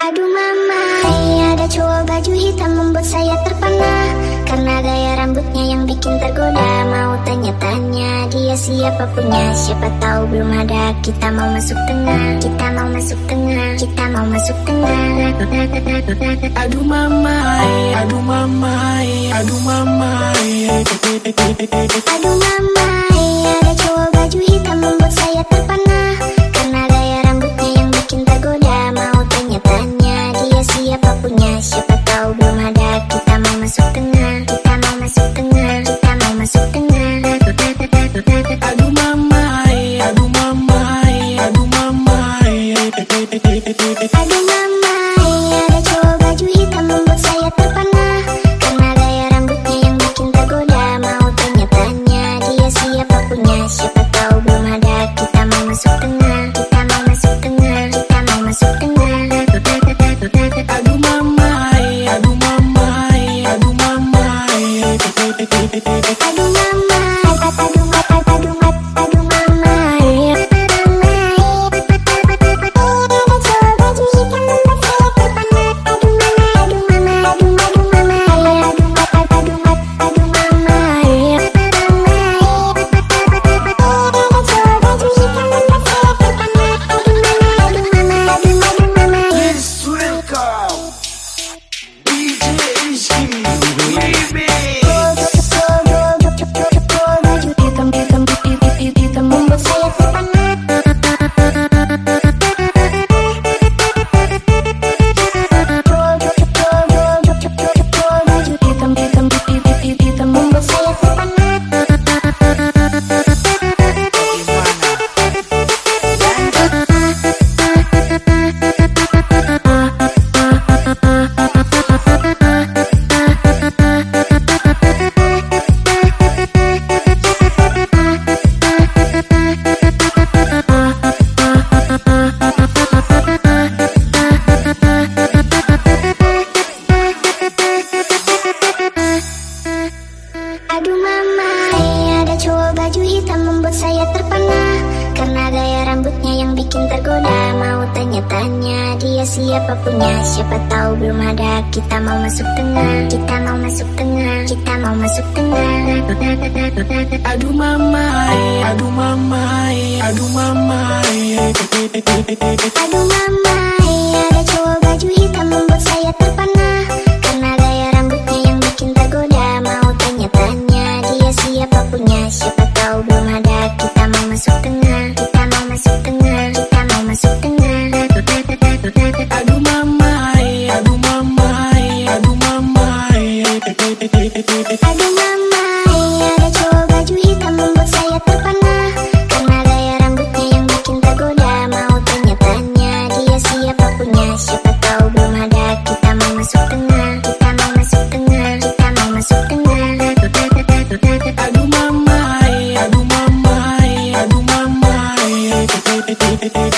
Aduh mama, ada cowok baju hitam membuat saya terpana. Karena gaya rambutnya yang bikin tergoda. Mau tanya-tanya dia siapa punya. Siapa tahu belum ada. Kita mau masuk tengah. Kita mau masuk tengah. Kita mau masuk tengah. Aduh mama, aduh mama, aduh mama. Aduh mama, ada cowok baju hitam membuat saya terpana. Karena gaya rambutnya yang bikin tergoda. Mau tanya-tanya dia siapa punya. Siapa tahu belum ada. Kita mau masuk tengah. Kita mau masuk tengah. Kita mau masuk tengah. Aduh mama, aduh mama, aduh mama. Aduh mama, ada cowok baju hitam membuat saya terpana. Karena gaya rambutnya yang bikin tergoda. Mau tanya-tanya dia siapa punya. Siapa tahu belum ada. Kita mau masuk tengah. Kita mau masuk tengah. Kita mau masuk tengah. Aduh mama, aduh mama, aduh mama. Aduh mama, aduh mama, aduh mama, aduh mama. Ada cowok baju hitam membuat saya terpana. Aduh mama, aduh mama, aduh mama, aduh mama. Aduh mama, aduh mama, aduh mama. Ada cowok baju hitam membuat saya terpana. Aduh mama, aduh mama, aduh mama, aduh mama. Yes, welcome DJ Rizky Remix. Hitam membuat saya terpana. Hitam membuat saya terpana. Aduh mama, ada cowok baju hitam membuat saya terpana. Karena gaya rambutnya yang bikin tergoda. Mau tanya-tanya dia siapa punya. Siapa tahu belum ada. Kita mau masuk tengah. Kita mau masuk tengah. Kita mau masuk tengah. Aduh mama, aduh mama, aduh mama. Aduh mama, ada cowok baju hitam membuat saya terpana. Karena gaya rambutnya yang bikin tergoda. Mau tanya-tanya dia siapa punya. Siapa tahu belum ada. Kita mau masuk tengah. Kita mau masuk tengah. Kita mau masuk tengah. Aduh mama, aduh mama, aduh mama. Aduh mama, ada cowok baju hitam membuat saya terpana. Karena gaya rambutnya yang bikin tergoda. Mau tanya-tanya dia siapa punya. Siapa tahu belum ada. Kita mau masuk tengah. Kita mau masuk tengah. Kita mau masuk tengah. Aduh mama, aduh mama, aduh mama.